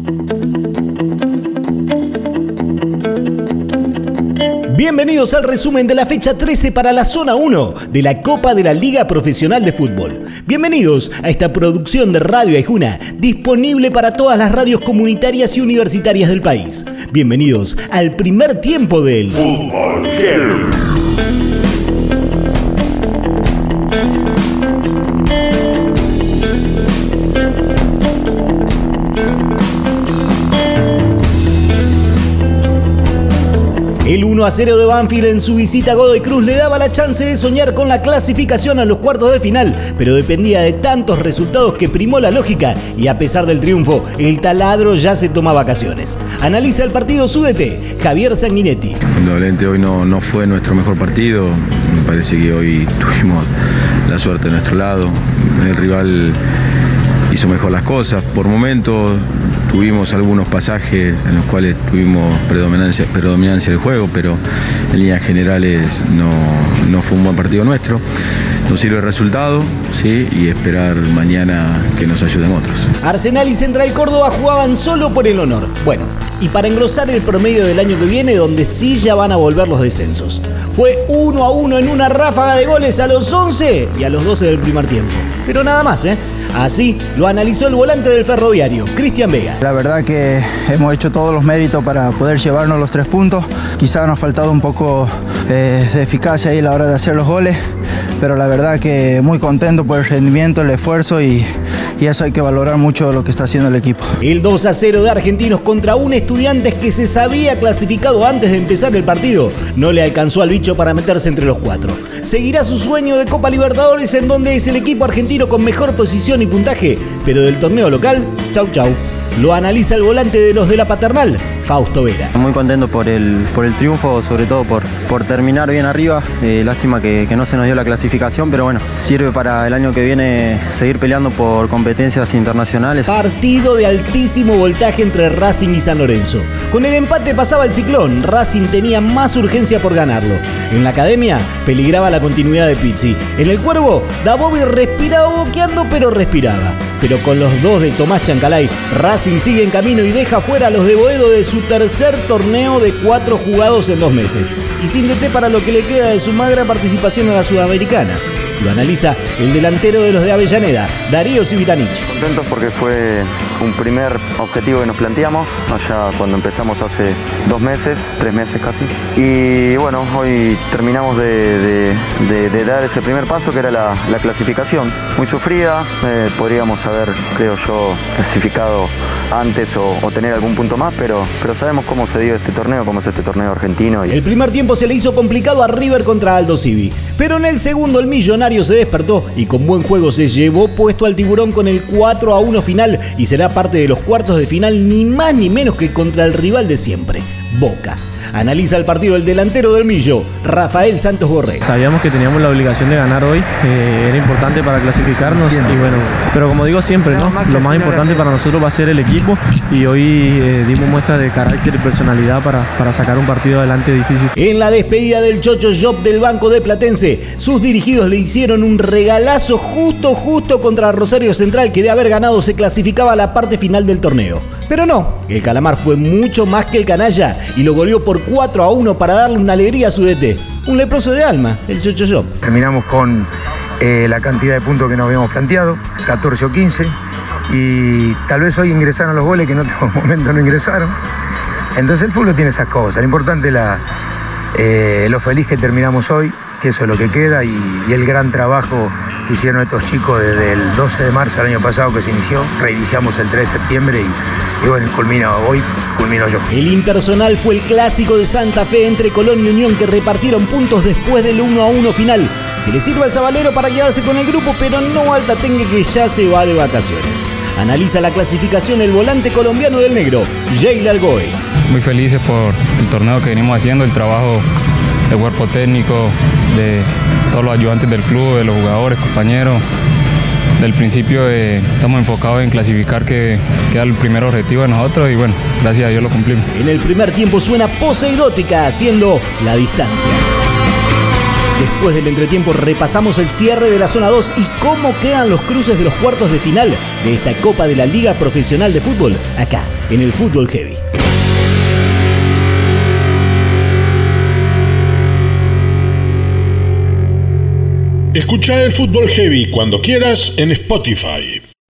Bienvenidos al resumen de la fecha 13 para la zona 1 de la Copa de la Liga Profesional de Fútbol. Bienvenidos a esta producción de Radio Aijuna, disponible para todas las radios comunitarias y universitarias del país. Bienvenidos al primer tiempo del Fútbol. El 1-0 de Banfield en su visita a Godoy Cruz le daba la chance de soñar con la clasificación a los cuartos de final, pero dependía de tantos resultados que primó la lógica y a pesar del triunfo, el taladro ya se toma vacaciones. Analiza el partido su DT, Javier Sanguinetti. Indudablemente hoy no fue nuestro mejor partido, me parece que hoy tuvimos la suerte de nuestro lado, el rival hizo mejor las cosas, por momentos tuvimos algunos pasajes en los cuales tuvimos predominancia del juego, pero en líneas generales no fue un buen partido nuestro. Nos sirve el resultado, ¿sí? Y esperar mañana que nos ayuden otros. Arsenal y Central Córdoba jugaban solo por el honor. Bueno, y para engrosar el promedio del año que viene, donde sí ya van a volver los descensos. Fue 1-1 en una ráfaga de goles a los 11 y a los 12 del primer tiempo. Pero nada más, ¿eh? Así lo analizó el volante del Ferroviario, Cristian Vega. La verdad que hemos hecho todos los méritos para poder llevarnos los 3 puntos. Quizá nos ha faltado un poco de eficacia ahí a la hora de hacer los goles, pero la verdad que muy contento por el rendimiento, el esfuerzo y eso hay que valorar mucho lo que está haciendo el equipo. El 2-0 de Argentinos contra un Estudiantes que se sabía clasificado antes de empezar el partido no le alcanzó al bicho para meterse entre los 4. Seguirá su sueño de Copa Libertadores, en donde es el equipo argentino con mejor posición y puntaje, pero del torneo local, chau. Lo analiza el volante de los de la Paternal, Fausto Vera. Muy contento por el triunfo, sobre todo por terminar bien arriba. Lástima que no se nos dio la clasificación, pero bueno, sirve para el año que viene seguir peleando por competencias internacionales. Partido de altísimo voltaje entre Racing y San Lorenzo. Con el empate pasaba el ciclón, Racing tenía más urgencia por ganarlo. En la Academia peligraba la continuidad de Pizzi. En el Cuervo, Dabovi respiraba boqueando, pero respiraba. Pero con los 2 de Tomás Chancalay, Racing sigue en camino y deja fuera a los de Boedo de su tercer torneo de 4 jugados en 2 meses. Y sin DT para lo que le queda de su magra participación en la Sudamericana. Lo analiza el delantero de los de Avellaneda, Darío Civitanich. Contentos porque fue un primer objetivo que nos planteamos allá cuando empezamos hace 2 meses, 3 meses casi. Y bueno, hoy terminamos de dar ese primer paso que era la clasificación. Muy sufrida, podríamos haber, creo yo, clasificado antes o tener algún punto más, pero sabemos cómo se dio este torneo, cómo es este torneo argentino. El primer tiempo se le hizo complicado a River contra Aldo Civi, pero en el segundo el millonario se despertó y con buen juego se llevó puesto al tiburón con el 4-1 final y será parte de los cuartos de final ni más ni menos que contra el rival de siempre, Boca. Analiza el partido del delantero del Millo, Rafael Santos Borré. Sabíamos que teníamos la obligación de ganar hoy, era importante para clasificarnos y bueno, pero como digo siempre, ¿no? Lo más importante para nosotros va a ser el equipo y hoy dimos muestra de carácter y personalidad para sacar un partido adelante difícil. En la despedida del Chocho Job del banco de Platense, sus dirigidos le hicieron un regalazo justo contra Rosario Central, que de haber ganado se clasificaba a la parte final del torneo. Pero no, el Calamar fue mucho más que el canalla y lo goleó por 4-1 para darle una alegría a su DT. Un leproso de alma, el Chocho Job. Terminamos con la cantidad de puntos que nos habíamos planteado, 14 o 15, y tal vez hoy ingresaron los goles que en otros momentos no ingresaron. Entonces el fútbol tiene esas cosas. Lo importante es lo feliz que terminamos hoy, que eso es lo que queda, y el gran trabajo que hicieron estos chicos desde el 12 de marzo del año pasado que se inició. Reiniciamos el 3 de septiembre y bueno, culmino yo. El Interzonal fue el clásico de Santa Fe entre Colón y Unión, que repartieron puntos después del 1-1 final, que le sirve al Zabalero para quedarse con el grupo, pero no al Tatengue, que ya se va de vacaciones. Analiza la clasificación el volante colombiano del negro, Jeyler Goes. Muy felices por el torneo que venimos haciendo, el trabajo del cuerpo técnico, de todos los ayudantes del club, de los jugadores, compañeros. Del principio estamos enfocados en clasificar, que era el primer objetivo de nosotros, y bueno, gracias a Dios lo cumplimos. En el primer tiempo suena Poseidótica haciendo La Distancia. Después del entretiempo repasamos el cierre de la zona 2 y cómo quedan los cruces de los cuartos de final de esta Copa de la Liga Profesional de Fútbol, acá, en el Fútbol Heavy. Escucha el Fútbol Heavy cuando quieras en Spotify.